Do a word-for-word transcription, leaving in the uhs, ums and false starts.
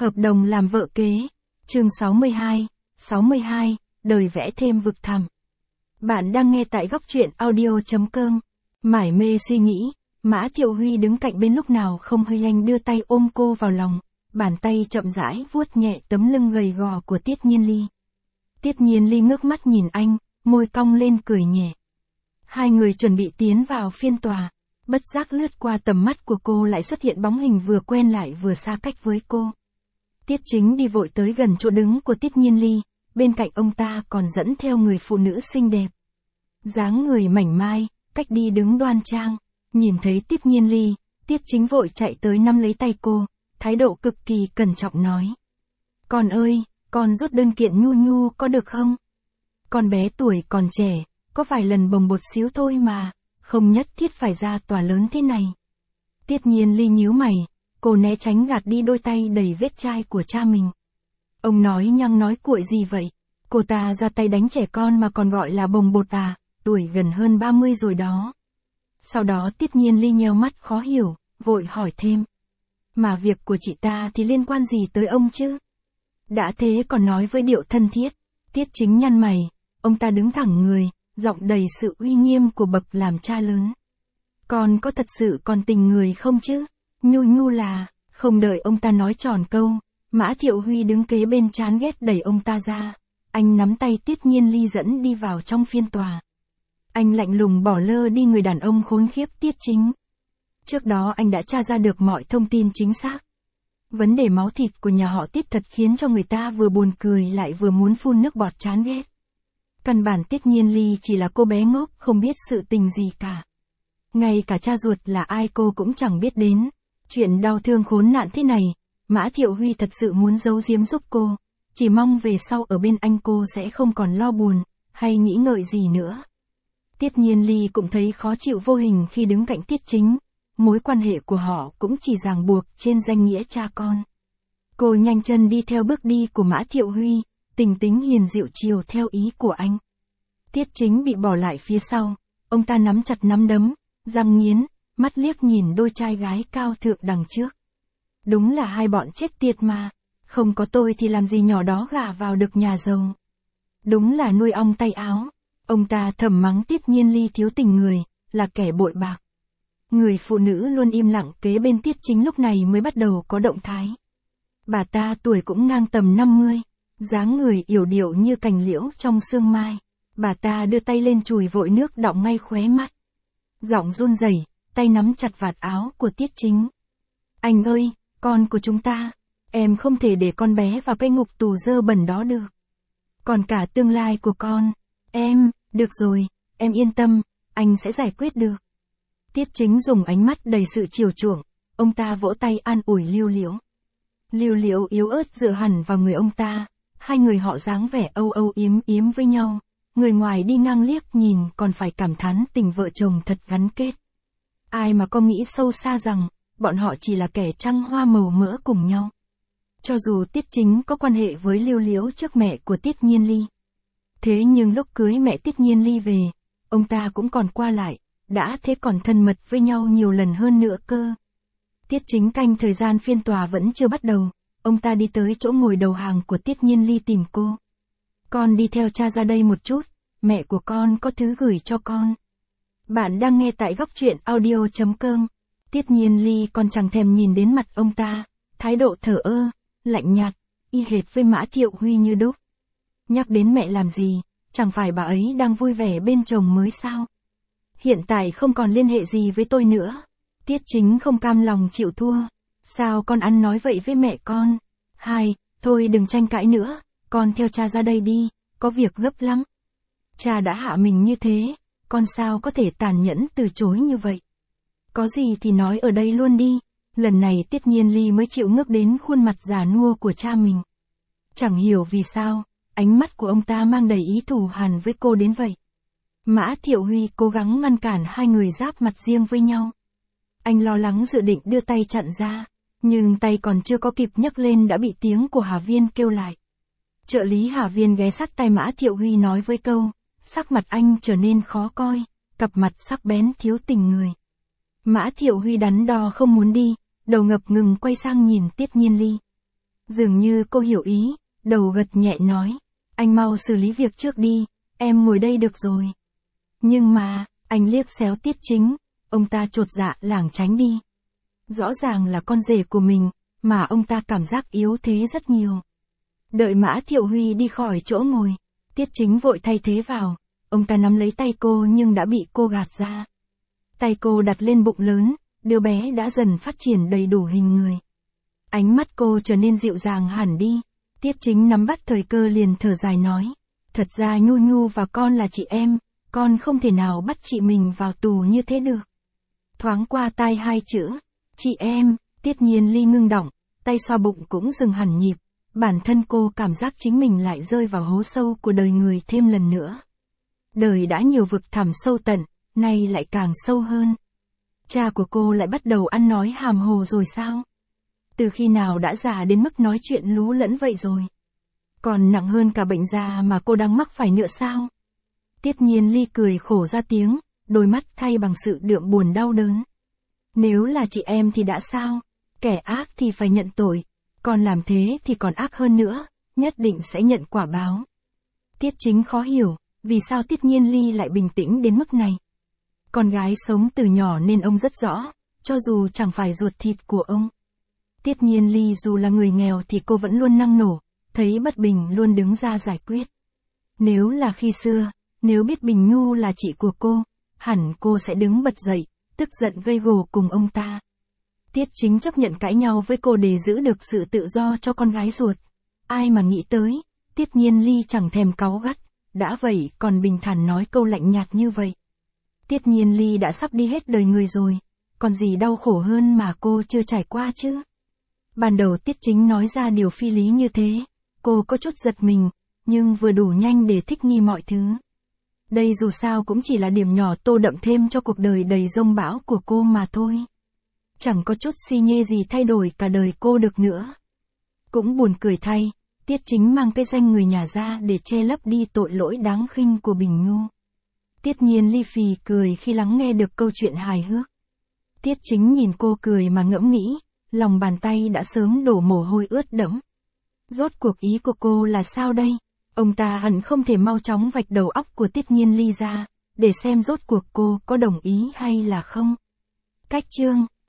Hợp đồng làm vợ kế. Chương sáu mươi hai, sáu mươi hai, đời vẽ thêm vực thẳm. Bạn đang nghe tại góc truyện audio chấm com. Mải mê suy nghĩ, Mã Thiệu Huy đứng cạnh bên lúc nào không hơi anh đưa tay ôm cô vào lòng, bàn tay chậm rãi vuốt nhẹ tấm lưng gầy gò của Tiết Nhiên Ly. Tiết Nhiên Ly ngước mắt nhìn anh, môi cong lên cười nhẹ. Hai người chuẩn bị tiến vào phiên tòa, bất giác lướt qua tầm mắt của cô lại xuất hiện bóng hình vừa quen lại vừa xa cách với cô. Tiết Chính đi vội tới gần chỗ đứng của Tiết Nhiên Ly, bên cạnh ông ta còn dẫn theo người phụ nữ xinh đẹp. Dáng người mảnh mai, cách đi đứng đoan trang, nhìn thấy Tiết Nhiên Ly, Tiết Chính vội chạy tới nắm lấy tay cô, thái độ cực kỳ cẩn trọng nói. Con ơi, con rút đơn kiện nhu nhu có được không? Con bé tuổi còn trẻ, có vài lần bồng bột xíu thôi mà, không nhất thiết phải ra tòa lớn thế này. Tiết Nhiên Ly nhíu mày, cô né tránh gạt đi đôi tay đầy vết chai của cha mình. Ông nói nhăng nói cuội gì vậy? Cô ta ra tay đánh trẻ con mà còn gọi là bồng bột à, tuổi gần hơn ba mươi rồi đó. Sau đó Tiết Nhiên Ly nheo mắt khó hiểu, vội hỏi thêm. Mà việc của chị ta thì liên quan gì tới ông chứ? Đã thế còn nói với điệu thân thiết. Tiết Chính nhăn mày, ông ta đứng thẳng người, giọng đầy sự uy nghiêm của bậc làm cha lớn. Con có thật sự còn tình người không chứ? Nhu nhu là, không đợi ông ta nói tròn câu, Mã Thiệu Huy đứng kế bên chán ghét đẩy ông ta ra. Anh nắm tay Tiết Nhiên Ly dẫn đi vào trong phiên tòa. Anh lạnh lùng bỏ lơ đi người đàn ông khốn khiếp Tiết Chính. Trước đó anh đã tra ra được mọi thông tin chính xác. Vấn đề máu thịt của nhà họ Tiết thật khiến cho người ta vừa buồn cười lại vừa muốn phun nước bọt chán ghét. Căn bản Tiết Nhiên Ly chỉ là cô bé ngốc không biết sự tình gì cả. Ngay cả cha ruột là ai cô cũng chẳng biết đến. Chuyện đau thương khốn nạn thế này, Mã Thiệu Huy thật sự muốn giấu giếm giúp cô. Chỉ mong về sau ở bên anh cô sẽ không còn lo buồn, hay nghĩ ngợi gì nữa. Tiết Nhiên Ly cũng thấy khó chịu vô hình khi đứng cạnh Tiết Chính. Mối quan hệ của họ cũng chỉ ràng buộc trên danh nghĩa cha con. Cô nhanh chân đi theo bước đi của Mã Thiệu Huy, tình tính hiền dịu chiều theo ý của anh. Tiết Chính bị bỏ lại phía sau, ông ta nắm chặt nắm đấm, răng nghiến, mắt liếc nhìn đôi trai gái cao thượng đằng trước. Đúng là hai bọn chết tiệt mà, không có tôi thì làm gì nhỏ đó gả vào được nhà giàu. Đúng là nuôi ong tay áo, ông ta thầm mắng Tiết Nhiên Ly thiếu tình người, là kẻ bội bạc. Người phụ nữ luôn im lặng kế bên Tiết Chính lúc này mới bắt đầu có động thái. Bà ta tuổi cũng ngang tầm năm mươi, dáng người yểu điệu như cành liễu trong sương mai. Bà ta đưa tay lên chùi vội nước đọng ngay khóe mắt. Giọng run rẩy, tay nắm chặt vạt áo của Tiết Chính. Anh ơi, con của chúng ta, em không thể để con bé vào cái ngục tù dơ bẩn đó được. Còn cả tương lai của con, em, được rồi, em yên tâm, anh sẽ giải quyết được. Tiết Chính dùng ánh mắt đầy sự chiều chuộng, ông ta vỗ tay an ủi Lưu Liễu. Lưu Liễu yếu ớt dựa hẳn vào người ông ta, hai người họ dáng vẻ âu âu yếm yếm với nhau, người ngoài đi ngang liếc nhìn còn phải cảm thán tình vợ chồng thật gắn kết. Ai mà có nghĩ sâu xa rằng, bọn họ chỉ là kẻ trăng hoa màu mỡ cùng nhau. Cho dù Tiết Chính có quan hệ với Lưu Liễu trước mẹ của Tiết Nhiên Ly. Thế nhưng lúc cưới mẹ Tiết Nhiên Ly về, ông ta cũng còn qua lại, đã thế còn thân mật với nhau nhiều lần hơn nữa cơ. Tiết Chính canh thời gian phiên tòa vẫn chưa bắt đầu, ông ta đi tới chỗ ngồi đầu hàng của Tiết Nhiên Ly tìm cô. Con đi theo cha ra đây một chút, mẹ của con có thứ gửi cho con. Bạn đang nghe tại góc truyện audio chấm com. Tiết Nhiên Ly còn chẳng thèm nhìn đến mặt ông ta, thái độ thờ ơ, lạnh nhạt, y hệt với Mã Thiệu Huy như đúc. Nhắc đến mẹ làm gì, chẳng phải bà ấy đang vui vẻ bên chồng mới sao? Hiện tại không còn liên hệ gì với tôi nữa. Tiết Chính không cam lòng chịu thua. Sao con ăn nói vậy với mẹ con? Hai, thôi đừng tranh cãi nữa, con theo cha ra đây đi, có việc gấp lắm. Cha đã hạ mình như thế, con sao có thể tàn nhẫn từ chối như vậy? Có gì thì nói ở đây luôn đi. Lần này Tiết Nhiên Ly mới chịu ngước đến khuôn mặt già nua của cha mình. Chẳng hiểu vì sao, ánh mắt của ông ta mang đầy ý thù hằn với cô đến vậy. Mã Thiệu Huy cố gắng ngăn cản hai người giáp mặt riêng với nhau. Anh lo lắng dự định đưa tay chặn ra, nhưng tay còn chưa có kịp nhấc lên đã bị tiếng của Hà Viên kêu lại. Trợ lý Hà Viên ghé sát tai Mã Thiệu Huy nói với câu, sắc mặt anh trở nên khó coi, cặp mặt sắc bén thiếu tình người. Mã Thiệu Huy đắn đo không muốn đi, đầu ngập ngừng quay sang nhìn Tiết Nhiên Ly. Dường như cô hiểu ý, đầu gật nhẹ nói. Anh mau xử lý việc trước đi, em ngồi đây được rồi. Nhưng mà, anh liếc xéo Tiết Chính, ông ta chột dạ lảng tránh đi. Rõ ràng là con rể của mình, mà ông ta cảm giác yếu thế rất nhiều. Đợi Mã Thiệu Huy đi khỏi chỗ ngồi, Tiết Chính vội thay thế vào, ông ta nắm lấy tay cô nhưng đã bị cô gạt ra. Tay cô đặt lên bụng lớn, đứa bé đã dần phát triển đầy đủ hình người. Ánh mắt cô trở nên dịu dàng hẳn đi, Tiết Chính nắm bắt thời cơ liền thở dài nói. Thật ra Nhu Nhu và con là chị em, con không thể nào bắt chị mình vào tù như thế được. Thoáng qua tai hai chữ, chị em, Tiết Nhiên Ly ngưng đọng, tay xoa bụng cũng dừng hẳn nhịp, bản thân cô cảm giác chính mình lại rơi vào hố sâu của đời người thêm lần nữa. Đời đã nhiều vực thẳm sâu tận, nay lại càng sâu hơn. Cha của cô lại bắt đầu ăn nói hàm hồ rồi sao? Từ khi nào đã già đến mức nói chuyện lú lẫn vậy rồi? Còn nặng hơn cả bệnh già mà cô đang mắc phải nữa sao? Tiết Nhiên Ly cười khổ ra tiếng, đôi mắt thay bằng sự đượm buồn đau đớn. Nếu là chị em thì đã sao? Kẻ ác thì phải nhận tội, còn làm thế thì còn ác hơn nữa, nhất định sẽ nhận quả báo. Tiết Chính khó hiểu, vì sao Tiết Nhiên Ly lại bình tĩnh đến mức này? Con gái sống từ nhỏ nên ông rất rõ, cho dù chẳng phải ruột thịt của ông. Tiết Nhiên Ly dù là người nghèo thì cô vẫn luôn năng nổ, thấy bất bình luôn đứng ra giải quyết. Nếu là khi xưa, nếu biết Bình Nhu là chị của cô, hẳn cô sẽ đứng bật dậy, tức giận gây gổ cùng ông ta. Tiết Chính chấp nhận cãi nhau với cô để giữ được sự tự do cho con gái ruột. Ai mà nghĩ tới, Tiết Nhiên Ly chẳng thèm cáu gắt, đã vậy còn bình thản nói câu lạnh nhạt như vậy. Tiết Nhiên Ly đã sắp đi hết đời người rồi, còn gì đau khổ hơn mà cô chưa trải qua chứ? Ban đầu Tiết Chính nói ra điều phi lý như thế, cô có chút giật mình, nhưng vừa đủ nhanh để thích nghi mọi thứ. Đây dù sao cũng chỉ là điểm nhỏ tô đậm thêm cho cuộc đời đầy dông bão của cô mà thôi. Chẳng có chút si nhê gì thay đổi cả đời cô được nữa. Cũng buồn cười thay, Tiết Chính mang cái danh người nhà ra để che lấp đi tội lỗi đáng khinh của Bình Nhu. Tiết Nhiên Ly phì cười khi lắng nghe được câu chuyện hài hước. Tiết Chính nhìn cô cười mà ngẫm nghĩ, lòng bàn tay đã sớm đổ mồ hôi ướt đẫm. Rốt cuộc ý của cô là sao đây? Ông ta hẳn không thể mau chóng vạch đầu óc của Tiết Nhiên Ly ra, để xem rốt cuộc cô có đồng ý hay là không. Cách chương